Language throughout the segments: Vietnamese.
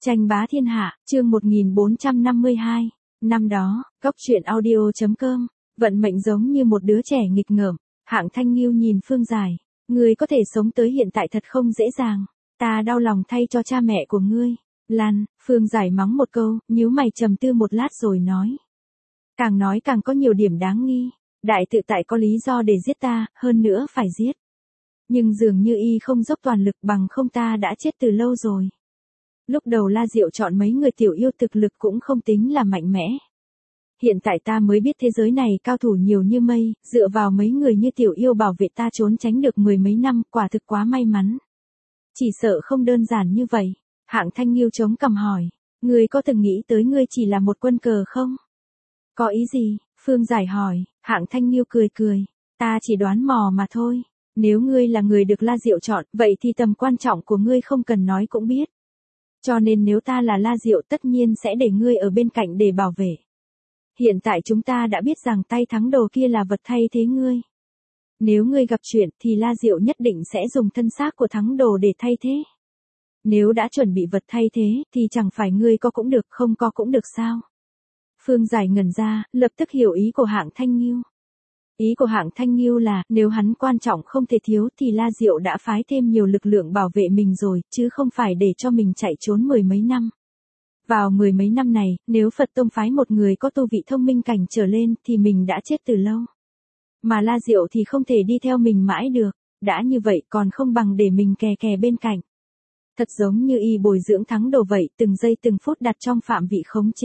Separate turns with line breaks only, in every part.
Tranh bá thiên hạ, chương 1452. Năm đó, góc truyện audio.com, vận mệnh giống như một đứa trẻ nghịch ngợm. Hạng Thanh Nghiêu nhìn Phương Giải, ngươi có thể sống tới hiện tại thật không dễ dàng, ta đau lòng thay cho cha mẹ của ngươi. Lan, Phương Giải mắng một câu, nhíu mày trầm tư một lát rồi nói. Càng nói càng có nhiều điểm đáng nghi, đại tự tại có lý do để giết ta, hơn nữa phải giết. Nhưng dường như y không dốc toàn lực, bằng không ta đã chết từ lâu rồi. Lúc đầu La Diệu chọn mấy người tiểu yêu thực lực cũng không tính là mạnh mẽ. Hiện tại ta mới biết thế giới này cao thủ nhiều như mây, dựa vào mấy người như tiểu yêu bảo vệ ta trốn tránh được mười mấy năm, quả thực quá may mắn. Chỉ sợ không đơn giản như vậy. Hạng Thanh Nghiêu chống cằm hỏi, ngươi có từng nghĩ tới ngươi chỉ là một quân cờ không? Có ý gì? Phương Giải hỏi. Hạng Thanh Nghiêu cười cười, ta chỉ đoán mò mà thôi. Nếu ngươi là người được La Diệu chọn, vậy thì tầm quan trọng của ngươi không cần nói cũng biết. Cho nên nếu ta là La Diệu tất nhiên sẽ để ngươi ở bên cạnh để bảo vệ. Hiện tại chúng ta đã biết rằng tay thắng đồ kia là vật thay thế ngươi. Nếu ngươi gặp chuyện thì La Diệu nhất định sẽ dùng thân xác của thắng đồ để thay thế. Nếu đã chuẩn bị vật thay thế thì chẳng phải ngươi có cũng được không có cũng được sao? Phương Giải ngẩn ra, lập tức hiểu ý của Hạng Thanh Nghiêu. Ý của Hạng Thanh Nghiêu là, nếu hắn quan trọng không thể thiếu thì La Diệu đã phái thêm nhiều lực lượng bảo vệ mình rồi, chứ không phải để cho mình chạy trốn mười mấy năm. Vào mười mấy năm này, nếu Phật Tông phái một người có tu vị thông minh cảnh trở lên thì mình đã chết từ lâu. Mà La Diệu thì không thể đi theo mình mãi được, đã như vậy còn không bằng để mình kè kè bên cạnh. Thật giống như y bồi dưỡng thắng đồ vậy, từng giây từng phút đặt trong phạm vị khống chế.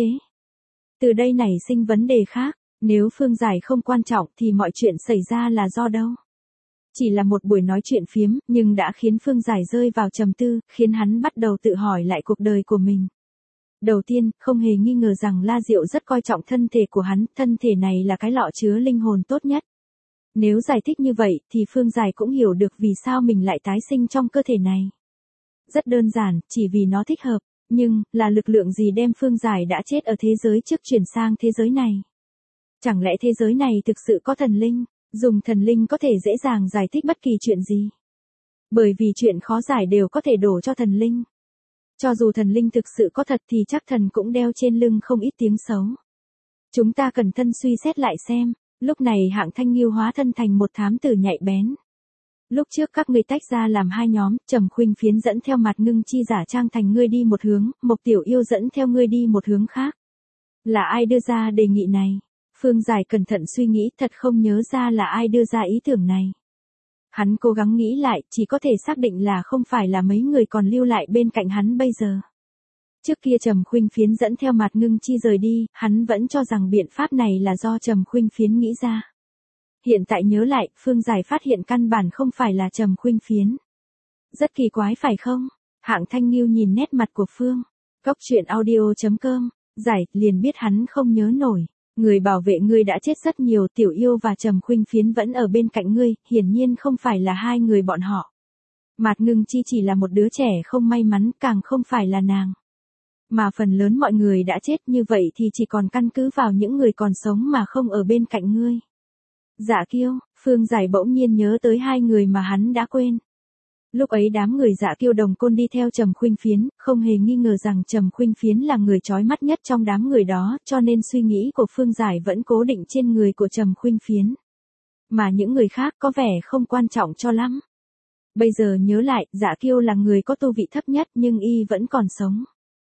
Từ đây nảy sinh vấn đề khác. Nếu Phương Giải không quan trọng thì mọi chuyện xảy ra là do đâu? Chỉ là một buổi nói chuyện phiếm, nhưng đã khiến Phương Giải rơi vào trầm tư, khiến hắn bắt đầu tự hỏi lại cuộc đời của mình. Đầu tiên, không hề nghi ngờ rằng La Diệu rất coi trọng thân thể của hắn, thân thể này là cái lọ chứa linh hồn tốt nhất. Nếu giải thích như vậy thì Phương Giải cũng hiểu được vì sao mình lại tái sinh trong cơ thể này. Rất đơn giản, chỉ vì nó thích hợp, nhưng, là lực lượng gì đem Phương Giải đã chết ở thế giới trước chuyển sang thế giới này? Chẳng lẽ thế giới này thực sự có thần linh, dùng thần linh có thể dễ dàng giải thích bất kỳ chuyện gì? Bởi vì chuyện khó giải đều có thể đổ cho thần linh. Cho dù thần linh thực sự có thật thì chắc thần cũng đeo trên lưng không ít tiếng xấu. Chúng ta cẩn thận suy xét lại xem, lúc này Hạng Thanh Nghiêu hóa thân thành một thám tử nhạy bén. Lúc trước các ngươi tách ra làm hai nhóm, Trầm Khuynh Phiến dẫn theo Mạt Ngưng Chi giả trang thành ngươi đi một hướng, Mộc Tiểu Yêu dẫn theo ngươi đi một hướng khác. Là ai đưa ra đề nghị này? Phương Giải cẩn thận suy nghĩ, thật không nhớ ra là ai đưa ra ý tưởng này. Hắn cố gắng nghĩ lại, chỉ có thể xác định là không phải là mấy người còn lưu lại bên cạnh hắn bây giờ. Trước kia Trầm Khuynh Phiến dẫn theo Mạt Ngưng Chi rời đi, hắn vẫn cho rằng biện pháp này là do Trầm Khuynh Phiến nghĩ ra. Hiện tại nhớ lại, Phương Giải phát hiện căn bản không phải là Trầm Khuynh Phiến. Rất kỳ quái phải không? Hạng Thanh Nghiêu nhìn nét mặt của Phương. Góc truyện audio.com, Giải, liền biết hắn không nhớ nổi. Người bảo vệ ngươi đã chết rất nhiều, Tiểu Yêu và Trầm Khuynh Phiến vẫn ở bên cạnh ngươi, hiển nhiên không phải là hai người bọn họ. Mạt Ngưng Chi chỉ là một đứa trẻ không may mắn, càng không phải là nàng. Mà phần lớn mọi người đã chết, như vậy thì chỉ còn căn cứ vào những người còn sống mà không ở bên cạnh ngươi. Dạ Kiêu, Phương Giải bỗng nhiên nhớ tới hai người mà hắn đã quên. Lúc ấy đám người Dạ Kiêu đồng côn đi theo Trầm Khuynh Phiến, không hề nghi ngờ rằng Trầm Khuynh Phiến là người chói mắt nhất trong đám người đó, cho nên suy nghĩ của Phương Giải vẫn cố định trên người của Trầm Khuynh Phiến. Mà những người khác có vẻ không quan trọng cho lắm. Bây giờ nhớ lại, Dạ Kiêu là người có tu vị thấp nhất nhưng y vẫn còn sống.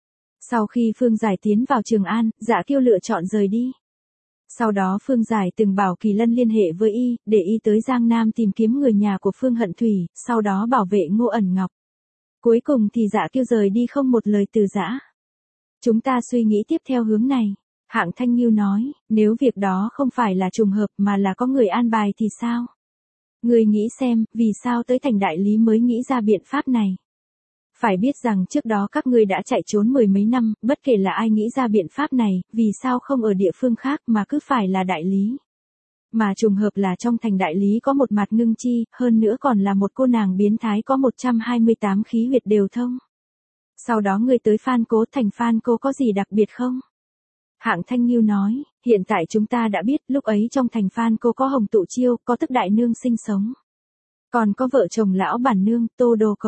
Sau khi Phương Giải tiến vào Trường An, Dạ Kiêu lựa chọn rời đi. Sau đó Phương Giải từng bảo Kỳ Lân liên hệ với y, để y tới Giang Nam tìm kiếm người nhà của Phương Hận Thủy, sau đó bảo vệ Ngô Ẩn Ngọc. Cuối cùng thì Dạ Kiêu rời đi không một lời từ giã. Chúng ta suy nghĩ tiếp theo hướng này. Hạng Thanh Nghiêu nói, nếu việc đó không phải là trùng hợp mà là có người an bài thì sao? Người nghĩ xem, vì sao tới thành đại lý mới nghĩ ra biện pháp này? Phải biết rằng trước đó các ngươi đã chạy trốn mười mấy năm, bất kể là ai nghĩ ra biện pháp này, vì sao không ở địa phương khác mà cứ phải là đại lý. Mà trùng hợp là trong thành đại lý có một Mạt Ngưng Chi, hơn nữa còn là một cô nàng biến thái có 128 khí huyệt đều thông. Sau đó ngươi tới Phan Cố, thành Phan Cố có gì đặc biệt không? Hạng Thanh Nghiêu nói, hiện tại chúng ta đã biết lúc ấy trong thành Phan Cố có Hồng Tụ Chiêu, có Tức Đại Nương sinh sống. Còn có vợ chồng lão bản nương, Tô Đô Cầu.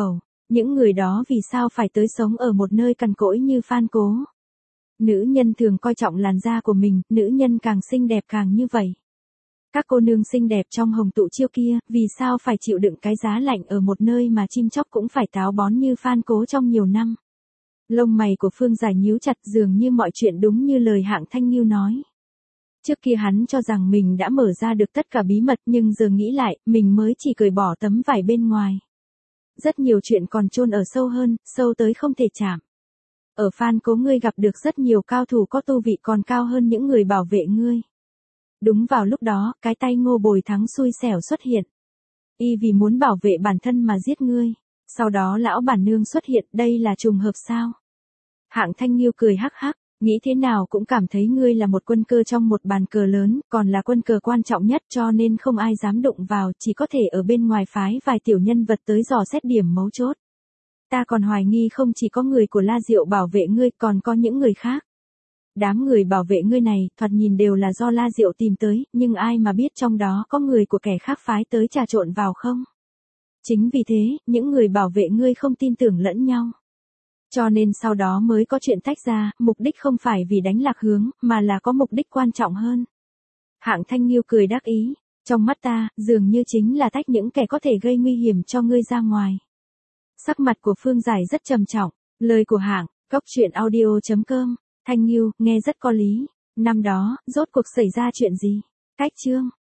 Những người đó vì sao phải tới sống ở một nơi cằn cỗi như Phan Cố? Nữ nhân thường coi trọng làn da của mình, nữ nhân càng xinh đẹp càng như vậy. Các cô nương xinh đẹp trong hồng tụ chiêu kia, vì sao phải chịu đựng cái giá lạnh ở một nơi mà chim chóc cũng phải táo bón như Phan Cố trong nhiều năm? Lông mày của Phương Giải nhíu chặt, dường như mọi chuyện đúng như lời Hạng Thanh Nghiêu nói. Trước kia hắn cho rằng mình đã mở ra được tất cả bí mật, nhưng giờ nghĩ lại, mình mới chỉ cởi bỏ tấm vải bên ngoài. Rất nhiều chuyện còn chôn ở sâu hơn, sâu tới không thể chạm. Ở Phan Cố ngươi gặp được rất nhiều cao thủ có tu vị còn cao hơn những người bảo vệ ngươi. Đúng vào lúc đó, cái tay Ngô Bồi Thắng xui xẻo xuất hiện. Y vì muốn bảo vệ bản thân mà giết ngươi. Sau đó lão bản nương xuất hiện, đây là trùng hợp sao? Hạng Thanh Nghiêu cười hắc hắc, nghĩ thế nào cũng cảm thấy ngươi là một quân cờ trong một bàn cờ lớn, còn là quân cờ quan trọng nhất cho nên không ai dám đụng vào, chỉ có thể ở bên ngoài phái vài tiểu nhân vật tới dò xét điểm mấu chốt. Ta còn hoài nghi không chỉ có người của La Diệu bảo vệ ngươi, còn có những người khác. Đám người bảo vệ ngươi này, thoạt nhìn đều là do La Diệu tìm tới, nhưng ai mà biết trong đó có người của kẻ khác phái tới trà trộn vào không? Chính vì thế, những người bảo vệ ngươi không tin tưởng lẫn nhau. Cho nên sau đó mới có chuyện tách ra, mục đích không phải vì đánh lạc hướng, mà là có mục đích quan trọng hơn. Hạng Thanh Nghiêu cười đắc ý, trong mắt ta, dường như chính là tách những kẻ có thể gây nguy hiểm cho ngươi ra ngoài. Sắc mặt của Phương Giải rất trầm trọng, lời của Hạng, goctruyện.audio.com, Thanh Nghiêu, nghe rất có lý. Năm đó, rốt cuộc xảy ra chuyện gì? Cách chương